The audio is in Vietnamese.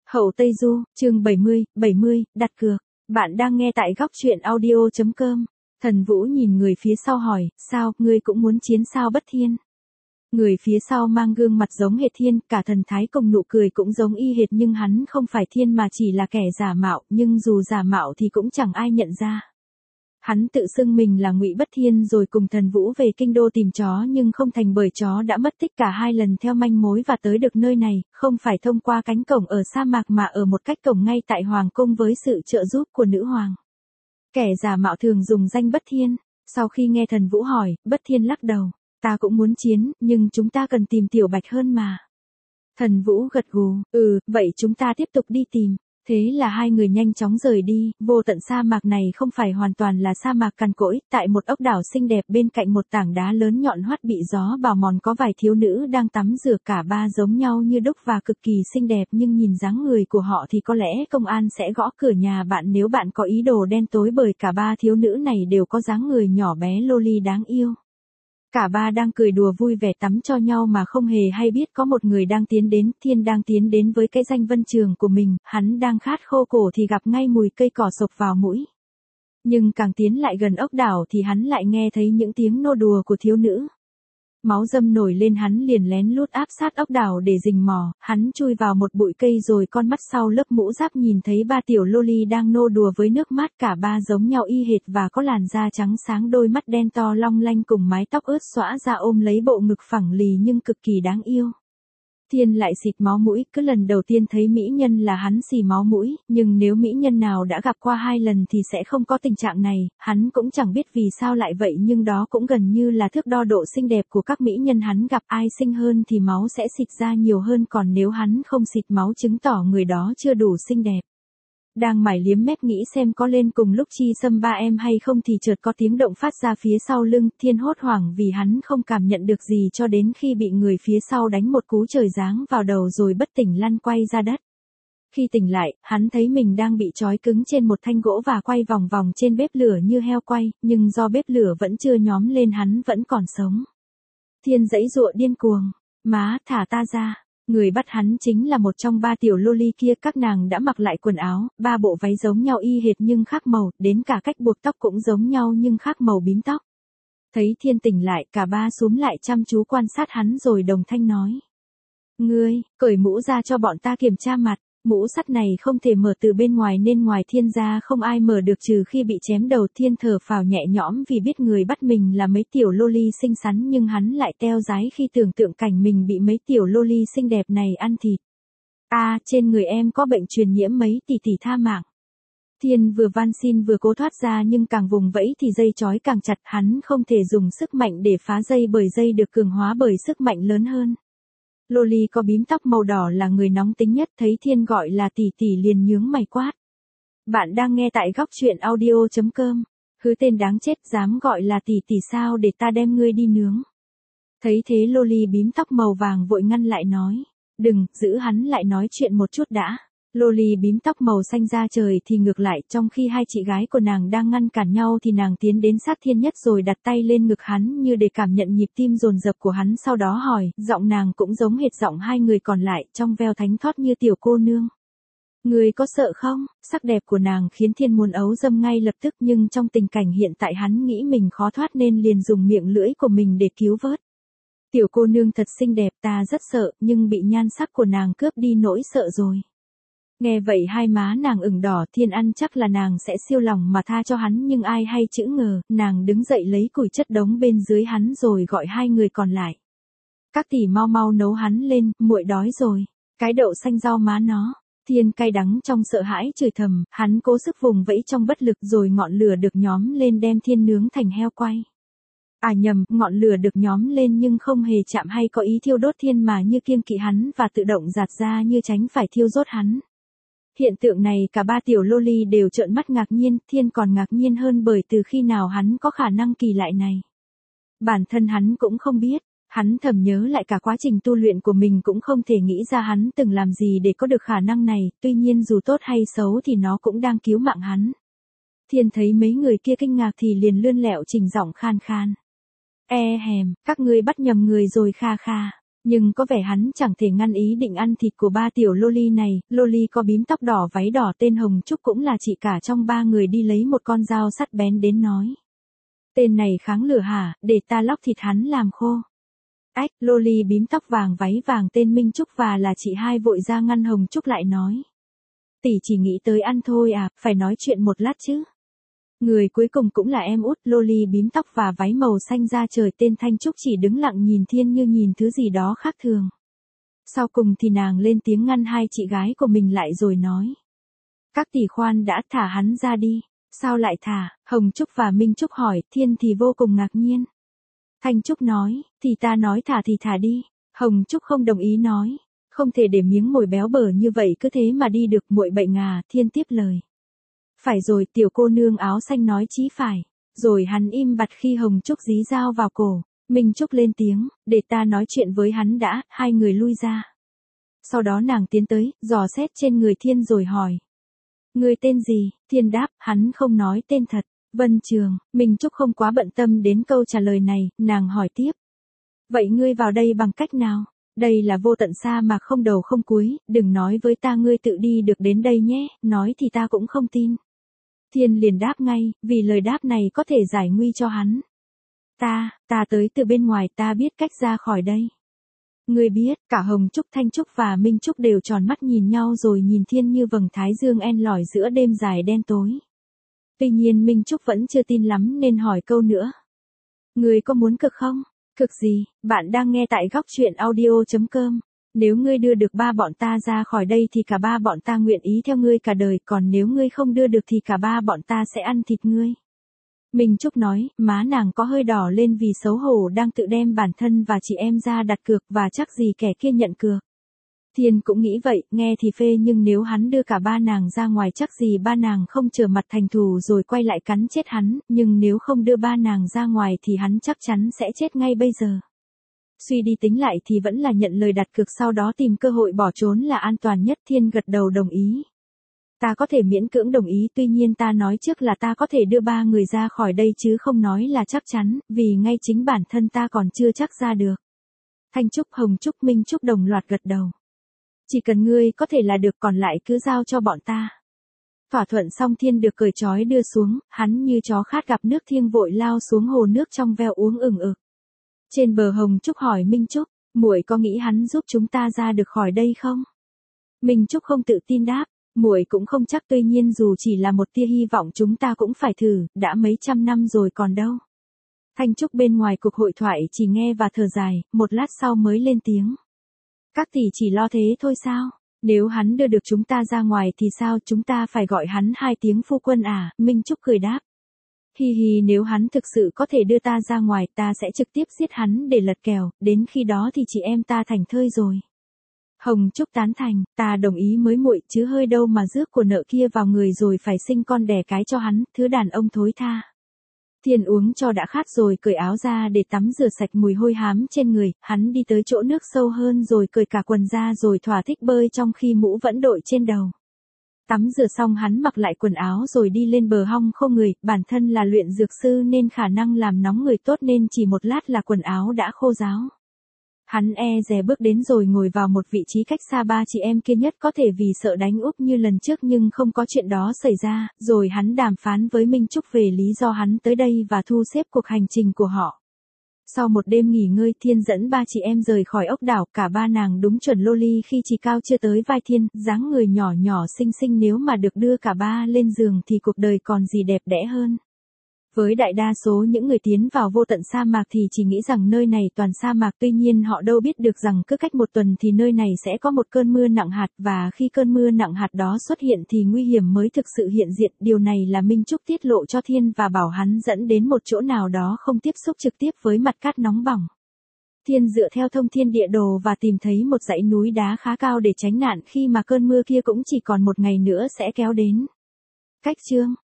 Hậu Tây Du, chương 70, đặt cược. Bạn đang nghe tại góc truyện audio.com. Thần Vũ nhìn người phía sau hỏi, sao, ngươi cũng muốn chiến sao Bất Thiên? Người phía sau mang gương mặt giống hệt Thiên, cả thần thái cùng nụ cười cũng giống y hệt, nhưng hắn không phải Thiên mà chỉ là kẻ giả mạo, nhưng dù giả mạo thì cũng chẳng ai nhận ra. Hắn tự xưng mình là Ngụy Bất Thiên rồi cùng Thần Vũ về kinh đô tìm chó, nhưng không thành bởi chó đã mất tích cả hai lần theo manh mối và tới được nơi này, không phải thông qua cánh cổng ở sa mạc mà ở một cách cổng ngay tại Hoàng cung với sự trợ giúp của nữ hoàng. Kẻ giả mạo thường dùng danh Bất Thiên. Sau khi nghe Thần Vũ hỏi, Bất Thiên lắc đầu. Ta cũng muốn chiến, nhưng chúng ta cần tìm Tiểu Bạch hơn mà. Thần Vũ gật gù, vậy chúng ta tiếp tục đi tìm. Thế là hai người nhanh chóng rời đi. Vô tận sa mạc này không phải hoàn toàn là sa mạc cằn cỗi, tại một ốc đảo xinh đẹp bên cạnh một tảng đá lớn nhọn hoắt bị gió bào mòn có vài thiếu nữ đang tắm rửa, cả ba giống nhau như đúc và cực kỳ xinh đẹp, nhưng nhìn dáng người của họ thì có lẽ công an sẽ gõ cửa nhà bạn nếu bạn có ý đồ đen tối, bởi cả ba thiếu nữ này đều có dáng người nhỏ bé loli đáng yêu. Cả ba đang cười đùa vui vẻ tắm cho nhau mà không hề hay biết có một người đang tiến đến. Thiên đang tiến đến với cái danh Vân Trường của mình, hắn đang khát khô cổ thì gặp ngay mùi cây cỏ sộc vào mũi. Nhưng càng tiến lại gần ốc đảo thì hắn lại nghe thấy những tiếng nô đùa của thiếu nữ. Máu dâm nổi lên, hắn liền lén lút áp sát ốc đảo để rình mò. Hắn chui vào một bụi cây rồi con mắt sau lớp mũ giáp nhìn thấy ba tiểu loli đang nô đùa với nước mát, cả ba giống nhau y hệt và có làn da trắng sáng, đôi mắt đen to long lanh cùng mái tóc ướt xõa ra ôm lấy bộ ngực phẳng lì nhưng cực kỳ đáng yêu. Thiên lại xịt máu mũi, cứ lần đầu tiên thấy mỹ nhân là hắn xì máu mũi, nhưng nếu mỹ nhân nào đã gặp qua hai lần thì sẽ không có tình trạng này. Hắn cũng chẳng biết vì sao lại vậy, nhưng đó cũng gần như là thước đo độ xinh đẹp của các mỹ nhân hắn gặp, ai xinh hơn thì máu sẽ xịt ra nhiều hơn, còn nếu hắn không xịt máu chứng tỏ người đó chưa đủ xinh đẹp. Đang mải liếm mép nghĩ xem có lên cùng lúc Chi Sâm ba em hay không thì chợt có tiếng động phát ra phía sau lưng. Thiên hốt hoảng vì hắn không cảm nhận được gì cho đến khi bị người phía sau đánh một cú trời giáng vào đầu rồi bất tỉnh lăn quay ra đất. Khi tỉnh lại, hắn thấy mình đang bị trói cứng trên một thanh gỗ và quay vòng vòng trên bếp lửa như heo quay, nhưng do bếp lửa vẫn chưa nhóm lên hắn vẫn còn sống. Thiên giãy giụa điên cuồng, má thả ta ra. Người bắt hắn chính là một trong ba tiểu loli kia, các nàng đã mặc lại quần áo, ba bộ váy giống nhau y hệt nhưng khác màu, đến cả cách buộc tóc cũng giống nhau nhưng khác màu bím tóc. Thấy Thiên tỉnh lại, cả ba xúm lại chăm chú quan sát hắn rồi đồng thanh nói. Ngươi, cởi mũ ra cho bọn ta kiểm tra mặt. Mũ sắt này không thể mở từ bên ngoài nên ngoài Thiên ra không ai mở được trừ khi bị chém đầu. Thiên thở phào nhẹ nhõm vì biết người bắt mình là mấy tiểu loli xinh xắn, nhưng hắn lại teo dái khi tưởng tượng cảnh mình bị mấy tiểu loli xinh đẹp này ăn thịt. Trên người em có bệnh truyền nhiễm, mấy tỷ tỷ tha mạng. Thiên vừa van xin vừa cố thoát ra, nhưng càng vùng vẫy thì dây trói càng chặt, hắn không thể dùng sức mạnh để phá dây bởi dây được cường hóa bởi sức mạnh lớn hơn. Loli có bím tóc màu đỏ là người nóng tính nhất, thấy Thiên gọi là tỷ tỷ liền nhướng mày quát. Bạn đang nghe tại góc truyện audio.com. Hứ tên đáng chết, dám gọi là tỷ tỷ sao, để ta đem ngươi đi nướng. Thấy thế Loli bím tóc màu vàng vội ngăn lại nói. Đừng, giữ hắn lại nói chuyện một chút đã. Loli bím tóc màu xanh da trời thì ngược lại, trong khi hai chị gái của nàng đang ngăn cản nhau thì nàng tiến đến sát Thiên nhất rồi đặt tay lên ngực hắn như để cảm nhận nhịp tim dồn dập của hắn, sau đó hỏi, giọng nàng cũng giống hệt giọng hai người còn lại, trong veo thánh thót như tiểu cô nương. Ngươi có sợ không? Sắc đẹp của nàng khiến Thiên muốn ấu dâm ngay lập tức, nhưng trong tình cảnh hiện tại hắn nghĩ mình khó thoát nên liền dùng miệng lưỡi của mình để cứu vớt. Tiểu cô nương thật xinh đẹp, ta rất sợ, nhưng bị nhan sắc của nàng cướp đi nỗi sợ rồi. Nghe vậy hai má nàng ửng đỏ, Thiên ăn chắc là nàng sẽ siêu lòng mà tha cho hắn, nhưng ai hay chữ ngờ, nàng đứng dậy lấy củi chất đống bên dưới hắn rồi gọi hai người còn lại. Các tỷ mau mau nấu hắn lên, muội đói rồi. Cái đậu xanh rau má nó. Thiên cay đắng trong sợ hãi chửi thầm, hắn cố sức vùng vẫy trong bất lực rồi ngọn lửa được nhóm lên đem Thiên nướng thành heo quay. Nhầm, ngọn lửa được nhóm lên nhưng không hề chạm hay có ý thiêu đốt Thiên mà như kiêng kỵ hắn và tự động giạt ra như tránh phải thiêu rốt hắn. Hiện tượng này cả ba tiểu loli đều trợn mắt ngạc nhiên, Thiên còn ngạc nhiên hơn bởi từ khi nào hắn có khả năng kỳ lạ này. Bản thân hắn cũng không biết, hắn thầm nhớ lại cả quá trình tu luyện của mình cũng không thể nghĩ ra hắn từng làm gì để có được khả năng này, tuy nhiên dù tốt hay xấu thì nó cũng đang cứu mạng hắn. Thiên thấy mấy người kia kinh ngạc thì liền lươn lẹo chỉnh giọng khan khan. Các ngươi bắt nhầm người rồi kha kha. Nhưng có vẻ hắn chẳng thể ngăn ý định ăn thịt của ba tiểu loli này, loli có bím tóc đỏ váy đỏ tên Hồng Trúc cũng là chị cả trong ba người đi lấy một con dao sắt bén đến nói. Tên này kháng lửa hả, để ta lóc thịt hắn làm khô. Ách, loli bím tóc vàng váy vàng tên Minh Trúc và là chị hai vội ra ngăn Hồng Trúc lại nói. Tỷ chỉ nghĩ tới ăn thôi à, phải nói chuyện một lát chứ. Người cuối cùng cũng là em út loli bím tóc và váy màu xanh da trời tên Thanh Trúc chỉ đứng lặng nhìn Thiên như nhìn thứ gì đó khác thường. Sau cùng thì nàng lên tiếng ngăn hai chị gái của mình lại rồi nói. Các tỷ khoan đã thả hắn ra đi. Sao lại thả? Hồng Trúc và Minh Trúc hỏi, Thiên thì vô cùng ngạc nhiên. Thanh Trúc nói, thì ta nói thả thì thả đi. Hồng Trúc không đồng ý nói. Không thể để miếng mồi béo bở như vậy cứ thế mà đi được muội bệnh à, Thiên tiếp lời. Phải rồi tiểu cô nương áo xanh nói chí phải. Rồi hắn im bặt khi Hồng Trúc dí dao vào cổ. Minh Trúc lên tiếng, để ta nói chuyện với hắn đã, hai người lui ra. Sau đó nàng tiến tới, dò xét trên người Thiên rồi hỏi. Người tên gì? Thiên đáp, hắn không nói tên thật. Vân Trường, Minh Trúc không quá bận tâm đến câu trả lời này, nàng hỏi tiếp. Vậy ngươi vào đây bằng cách nào? Đây là vô tận sa mà không đầu không cuối, đừng nói với ta ngươi tự đi được đến đây nhé, nói thì ta cũng không tin. Thiên liền đáp ngay, vì lời đáp này có thể giải nguy cho hắn. Ta tới từ bên ngoài, ta biết cách ra khỏi đây. Ngươi biết, cả Hồng Trúc, Thanh Trúc và Minh Trúc đều tròn mắt nhìn nhau rồi nhìn Thiên như vầng thái dương en lỏi giữa đêm dài đen tối. Tuy nhiên Minh Trúc vẫn chưa tin lắm nên hỏi câu nữa. Ngươi có muốn cực không? Cực gì? Bạn đang nghe tại góc truyện audio.com. Nếu ngươi đưa được ba bọn ta ra khỏi đây thì cả ba bọn ta nguyện ý theo ngươi cả đời, còn nếu ngươi không đưa được thì cả ba bọn ta sẽ ăn thịt ngươi. Minh Trúc nói, má nàng có hơi đỏ lên vì xấu hổ đang tự đem bản thân và chị em ra đặt cược và chắc gì kẻ kia nhận cược. Thiên cũng nghĩ vậy, nghe thì phê nhưng nếu hắn đưa cả ba nàng ra ngoài chắc gì ba nàng không trở mặt thành thù rồi quay lại cắn chết hắn, nhưng nếu không đưa ba nàng ra ngoài thì hắn chắc chắn sẽ chết ngay bây giờ. Suy đi tính lại thì vẫn là nhận lời đặt cược sau đó tìm cơ hội bỏ trốn là an toàn nhất. Thiên gật đầu đồng ý. Ta có thể miễn cưỡng đồng ý, tuy nhiên ta nói trước là ta có thể đưa ba người ra khỏi đây chứ không nói là chắc chắn, vì ngay chính bản thân ta còn chưa chắc ra được. Thanh Trúc, Hồng Trúc, Minh Trúc đồng loạt gật đầu. Chỉ cần ngươi có thể là được, còn lại cứ giao cho bọn ta. Thỏa thuận xong Thiên được cởi trói đưa xuống, hắn như chó khát gặp nước thiêng vội lao xuống hồ nước trong veo uống ừng ực. Trên bờ Hồng Trúc hỏi Minh Trúc, muội có nghĩ hắn giúp chúng ta ra được khỏi đây không? Minh Trúc không tự tin đáp, muội cũng không chắc, tuy nhiên dù chỉ là một tia hy vọng chúng ta cũng phải thử, đã mấy trăm năm rồi còn đâu. Thanh Trúc bên ngoài cuộc hội thoại chỉ nghe và thở dài, một lát sau mới lên tiếng. Các tỷ chỉ lo thế thôi sao? Nếu hắn đưa được chúng ta ra ngoài thì sao, chúng ta phải gọi hắn hai tiếng phu quân à? Minh Trúc cười đáp. Hi hi, nếu hắn thực sự có thể đưa ta ra ngoài ta sẽ trực tiếp giết hắn để lật kèo, đến khi đó thì chị em ta thành thơi rồi. Hồng Trúc tán thành, ta đồng ý mới muội chứ hơi đâu mà rước của nợ kia vào người rồi phải sinh con đẻ cái cho hắn, thứ đàn ông thối tha. Thiên uống cho đã khát rồi cởi áo ra để tắm rửa sạch mùi hôi hám trên người, hắn đi tới chỗ nước sâu hơn rồi cởi cả quần ra rồi thỏa thích bơi trong khi mũ vẫn đội trên đầu. Tắm rửa xong hắn mặc lại quần áo rồi đi lên bờ hong khô người, bản thân là luyện dược sư nên khả năng làm nóng người tốt nên chỉ một lát là quần áo đã khô ráo. Hắn dè bước đến rồi ngồi vào một vị trí cách xa ba chị em kia nhất có thể vì sợ đánh úp như lần trước nhưng không có chuyện đó xảy ra, rồi hắn đàm phán với Minh Trúc về lý do hắn tới đây và thu xếp cuộc hành trình của họ. Sau một đêm nghỉ ngơi Thiên dẫn ba chị em rời khỏi ốc đảo, cả ba nàng đúng chuẩn loli khi chỉ cao chưa tới vai Thiên, dáng người nhỏ nhỏ xinh xinh, nếu mà được đưa cả ba lên giường thì cuộc đời còn gì đẹp đẽ hơn. Với đại đa số những người tiến vào vô tận sa mạc thì chỉ nghĩ rằng nơi này toàn sa mạc, tuy nhiên họ đâu biết được rằng cứ cách một tuần thì nơi này sẽ có một cơn mưa nặng hạt, và khi cơn mưa nặng hạt đó xuất hiện thì nguy hiểm mới thực sự hiện diện. Điều này là Minh Trúc tiết lộ cho Thiên và bảo hắn dẫn đến một chỗ nào đó không tiếp xúc trực tiếp với mặt cát nóng bỏng. Thiên dựa theo thông thiên địa đồ và tìm thấy một dãy núi đá khá cao để tránh nạn khi mà cơn mưa kia cũng chỉ còn một ngày nữa sẽ kéo đến. Cách chương